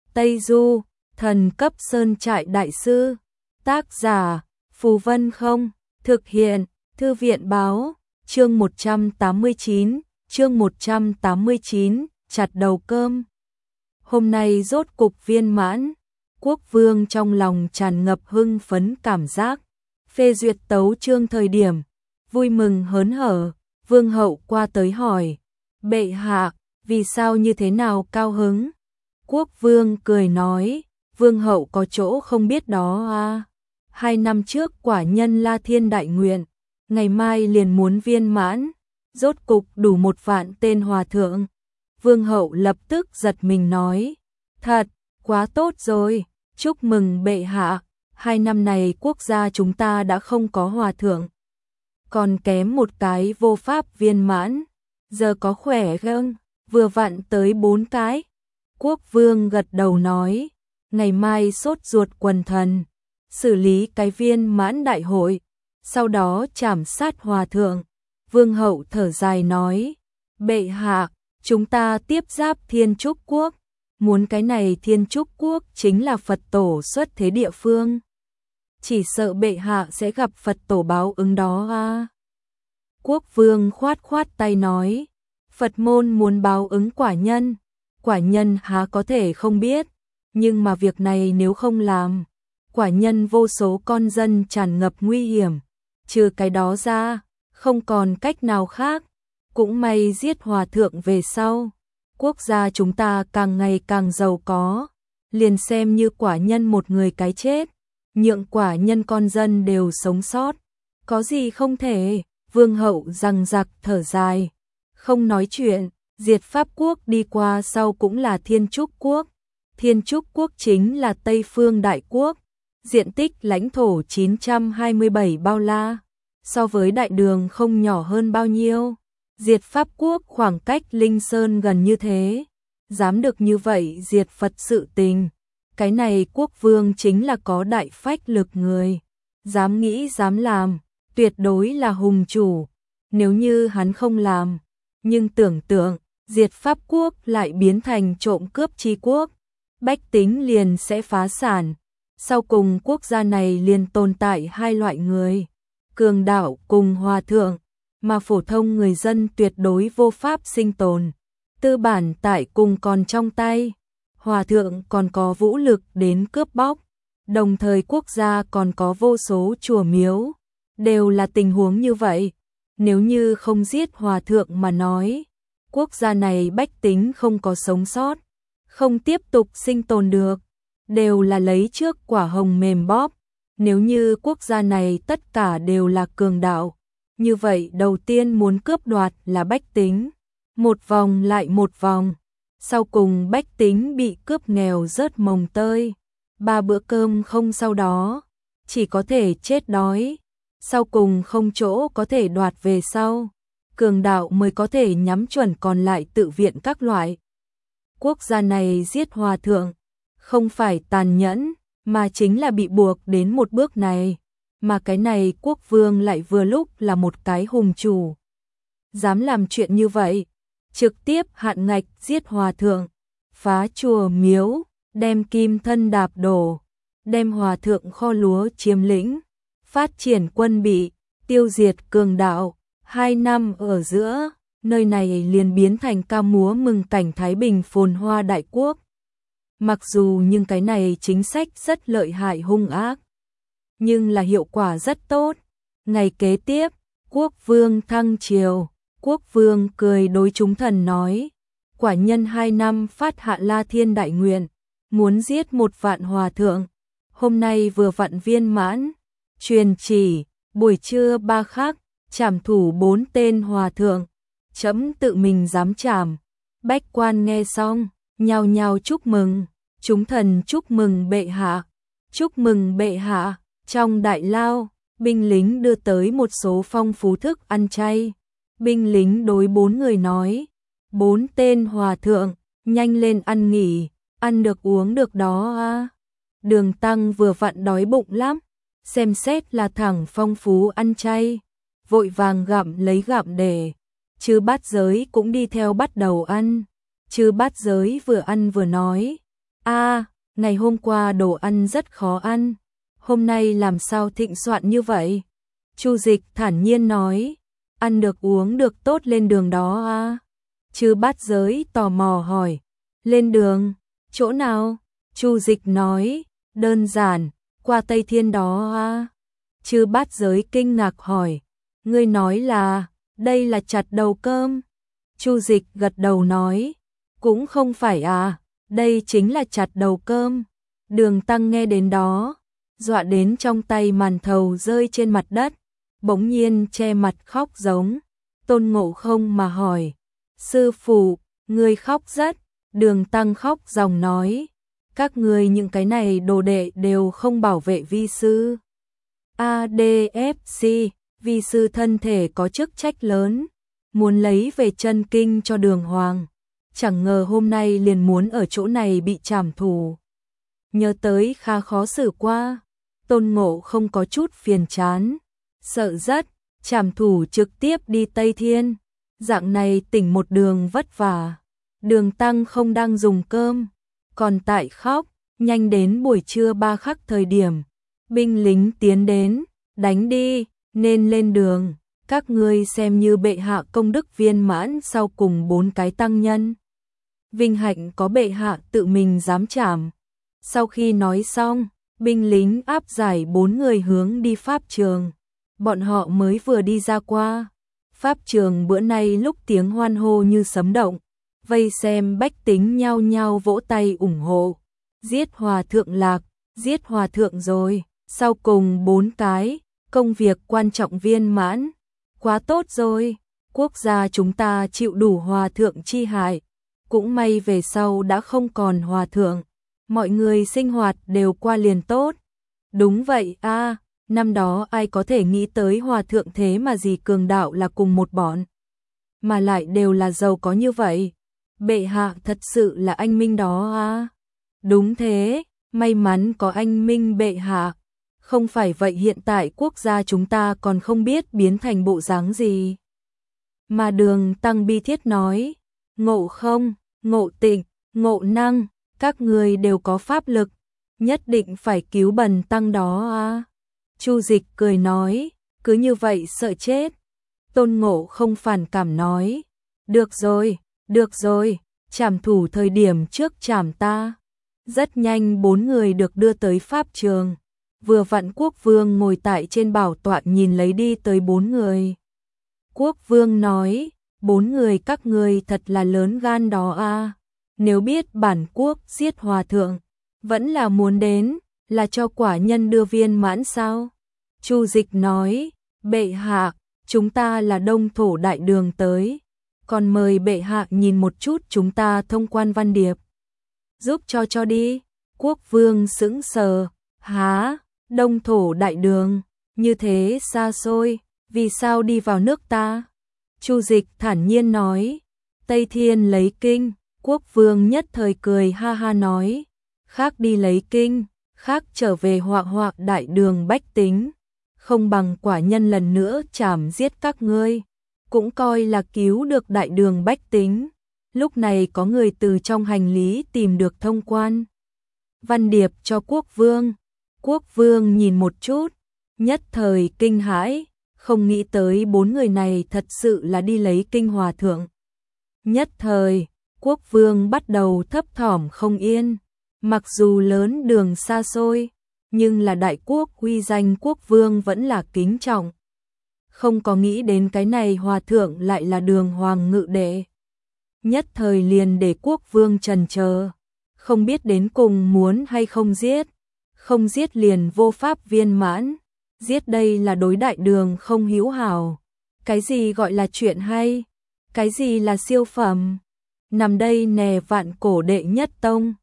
Tây Du, thần cấp sơn trại đại sư. Tác giả, Phù Vân Không. Thực hiện, Thư viện Báo. Chương 189, chặt đầu cơm. Hôm nay rốt cục viên mãn, Quốc vương trong lòng tràn ngập hưng phấn cảm giác. Phê duyệt tấu chương thời điểm, vui mừng hớn hở, vương hậu qua tới hỏi, bệ hạ, vì sao như thế nào cao hứng? Quốc vương cười nói, vương hậu có chỗ không biết đó à. 2 năm trước quả nhân La Thiên đại nguyện, ngày mai liền muốn viên mãn, rốt cục đủ 1 vạn tên hòa thượng. Vương hậu lập tức giật mình nói, thật, quá tốt rồi, chúc mừng bệ hạ, 2 năm này quốc gia chúng ta đã không có hòa thượng. Còn kém một cái vô pháp viên mãn, giờ có khỏe không? Vừa vặn tới 4 cái. Quốc vương gật đầu nói, ngày mai sốt ruột quần thần, xử lý cái viên mãn đại hội, sau đó trảm sát hòa thượng. Vương hậu thở dài nói, bệ hạ, chúng ta tiếp giáp Thiên Trúc Quốc, muốn cái này Thiên Trúc Quốc chính là Phật tổ xuất thế địa phương. Chỉ sợ bệ hạ sẽ gặp Phật tổ báo ứng đó à. Quốc vương khoát khoát tay nói, Phật môn muốn báo ứng quả nhân há có thể không biết, nhưng mà việc này nếu không làm, quả nhân vô số con dân tràn ngập nguy hiểm, trừ cái đó ra, không còn cách nào khác. Cũng may giết hòa thượng về sau, quốc gia chúng ta càng ngày càng giàu có, liền xem như quả nhân một người cái chết, nhượng quả nhân con dân đều sống sót, có gì không thể. Vương hậu rằng giặc thở dài, không nói chuyện. Diệt Pháp quốc đi qua sau cũng là Thiên Trúc Quốc. Thiên Trúc Quốc chính là Tây Phương Đại Quốc, diện tích lãnh thổ 927 bao la, so với Đại Đường không nhỏ hơn bao nhiêu. Diệt Pháp quốc khoảng cách Linh Sơn gần như thế, dám được như vậy diệt Phật sự tình, cái này quốc vương chính là có đại phách lực người, dám nghĩ dám làm, tuyệt đối là hùng chủ. Nếu như hắn không làm, nhưng tưởng tượng, diệt Pháp quốc lại biến thành trộm cướp chi quốc, bách tính liền sẽ phá sản. Sau cùng quốc gia này liền tồn tại 2 loại người, cường đạo cùng hòa thượng, mà phổ thông người dân tuyệt đối vô pháp sinh tồn. Tư bản tại cùng còn trong tay, hòa thượng còn có vũ lực đến cướp bóc, đồng thời quốc gia còn có vô số chùa miếu, đều là tình huống như vậy. Nếu như không giết hòa thượng mà nói, quốc gia này bách tính không có sống sót, không tiếp tục sinh tồn được, đều là lấy trước quả hồng mềm bóp. Nếu như quốc gia này tất cả đều là cường đạo, như vậy đầu tiên muốn cướp đoạt là bách tính, một vòng lại một vòng, sau cùng bách tính bị cướp nghèo rớt mồng tơi, 3 bữa cơm không, sau đó chỉ có thể chết đói, sau cùng không chỗ có thể đoạt về sau, cường đạo mới có thể nhắm chuẩn còn lại tự viện các loại. Quốc gia này giết hòa thượng, không phải tàn nhẫn, mà chính là bị buộc đến một bước này. Mà cái này quốc vương lại vừa lúc là một cái hùng chủ, dám làm chuyện như vậy, trực tiếp hạn ngạch giết hòa thượng, phá chùa miếu, đem kim thân đạp đổ, đem hòa thượng kho lúa chiếm lĩnh, phát triển quân bị, tiêu diệt cường đạo. 2 năm ở giữa, nơi này liền biến thành ca múa mừng cảnh thái bình phồn hoa đại quốc. Mặc dù nhưng cái này chính sách rất lợi hại hung ác, nhưng là hiệu quả rất tốt. Ngày kế tiếp, quốc vương thăng triều, quốc vương cười đối chúng thần nói, quả nhân 2 năm phát hạ La Thiên đại nguyện, muốn giết 1 vạn hòa thượng, hôm nay vừa vặn viên mãn, truyền chỉ, buổi trưa 3 khắc, trảm thủ 4 tên hòa thượng, trẫm tự mình giám trảm. Bách quan nghe xong, nhao nhao chúc mừng, chúng thần chúc mừng bệ hạ, chúc mừng bệ hạ. Trong đại lao, binh lính đưa tới một số phong phú thức ăn chay. Binh lính đối 4 người nói, 4 tên hòa thượng, nhanh lên ăn nghỉ, ăn được uống được đó à. Đường Tăng vừa vặn đói bụng lắm, xem xét là thẳng phong phú ăn chay, vội vàng gặm lấy gặm để. Chư Bát Giới cũng đi theo bắt đầu ăn. Chư Bát Giới vừa ăn vừa nói, Ngày hôm qua đồ ăn rất khó ăn, hôm nay làm sao thịnh soạn như vậy? Chu Dịch thản nhiên nói, ăn được uống được tốt lên đường đó à? Chư Bát Giới tò mò hỏi, lên đường, chỗ nào? Chu Dịch nói, đơn giản, qua Tây Thiên đó à? Chư Bát Giới kinh ngạc hỏi, ngươi nói là, đây là chặt đầu cơm? Chu Dịch gật đầu nói, cũng không phải à, đây chính là chặt đầu cơm. Đường Tăng nghe đến đó, dọa đến trong tay màn thầu rơi trên mặt đất, bỗng nhiên che mặt khóc giống. Tôn Ngộ Không mà hỏi, sư phụ, ngươi khóc rất? Đường Tăng khóc ròng nói, các ngươi những cái này đồ đệ đều không bảo vệ vi sư. ADFC, vi sư thân thể có chức trách lớn, muốn lấy về chân kinh cho Đường Hoàng, chẳng ngờ hôm nay liền muốn ở chỗ này bị trảm thù. Nhớ tới khá khó xử qua, Tôn Ngộ không có chút phiền chán, sợ rất, trảm thủ trực tiếp đi Tây Thiên, dạng này tỉnh một đường vất vả. Đường Tăng không đang dùng cơm, còn tại khóc, nhanh đến buổi trưa 3 khắc thời điểm, binh lính tiến đến, đánh đi, nên lên đường, các ngươi xem như bệ hạ công đức viên mãn sau cùng 4 cái tăng nhân. Vinh hạnh có bệ hạ tự mình giám trảm. Sau khi nói xong, binh lính áp giải 4 người hướng đi pháp trường. Bọn họ mới vừa đi ra qua. Pháp trường bữa nay lúc tiếng hoan hô như sấm động, vây xem bách tính nhao nhao vỗ tay ủng hộ. Giết hòa thượng lạc, giết hòa thượng rồi, sau cùng 4 cái, công việc quan trọng viên mãn. Quá tốt rồi, quốc gia chúng ta chịu đủ hòa thượng chi hại. Cũng may về sau đã không còn hòa thượng, mọi người sinh hoạt đều qua liền tốt. Đúng vậy a, năm đó ai có thể nghĩ tới hòa thượng thế mà gì cường đạo là cùng một bọn. Mà lại đều là giàu có như vậy. Bệ hạ thật sự là anh minh đó a. Đúng thế, may mắn có anh minh bệ hạ. Không phải vậy hiện tại quốc gia chúng ta còn không biết biến thành bộ dáng gì. Mà Đường Tăng bi thiết nói, Ngộ Không, Ngộ Tịnh, Ngộ Năng, các người đều có pháp lực, nhất định phải cứu bần tăng đó à. Chu Dịch cười nói, cứ như vậy sợ chết. Tôn Ngộ không phản cảm nói, được rồi, trảm thủ thời điểm trước trảm ta. Rất nhanh 4 người được đưa tới pháp trường. Vừa vặn Quốc Vương ngồi tại trên bảo tọa nhìn lấy đi tới 4 người. Quốc Vương nói, 4 người các người thật là lớn gan đó a. Nếu biết bản quốc giết hòa thượng, vẫn là muốn đến, là cho quả nhân đưa viên mãn sao? Chu Dịch nói, bệ hạ, chúng ta là Đông Thổ Đại Đường tới, còn mời bệ hạ nhìn một chút chúng ta thông quan văn điệp. Giúp cho đi. Quốc Vương sững sờ, há, Đông Thổ Đại Đường, như thế xa xôi, vì sao đi vào nước ta? Chu Dịch thản nhiên nói, Tây Thiên lấy kinh. Quốc Vương nhất thời cười ha ha nói, khác đi lấy kinh, khác trở về họa đại đường bách tính, không bằng quả nhân lần nữa trảm giết các ngươi, cũng coi là cứu được đại đường bách tính. Lúc này có người từ trong hành lý tìm được thông quan văn điệp cho Quốc Vương. Quốc Vương nhìn một chút, nhất thời kinh hãi, không nghĩ tới 4 người này thật sự là đi lấy kinh hòa thượng. Nhất thời Quốc Vương bắt đầu thấp thỏm không yên, mặc dù lớn đường xa xôi, nhưng là đại quốc uy danh Quốc Vương vẫn là kính trọng. Không có nghĩ đến cái này hòa thượng lại là Đường Hoàng ngự đệ. Nhất thời liền để Quốc Vương chần chờ, không biết đến cùng muốn hay không giết, không giết liền vô pháp viên mãn, giết đây là đối đại đường không hữu hảo. Cái gì gọi là chuyện hay, cái gì là siêu phẩm? Nằm đây nè vạn cổ đệ nhất tông,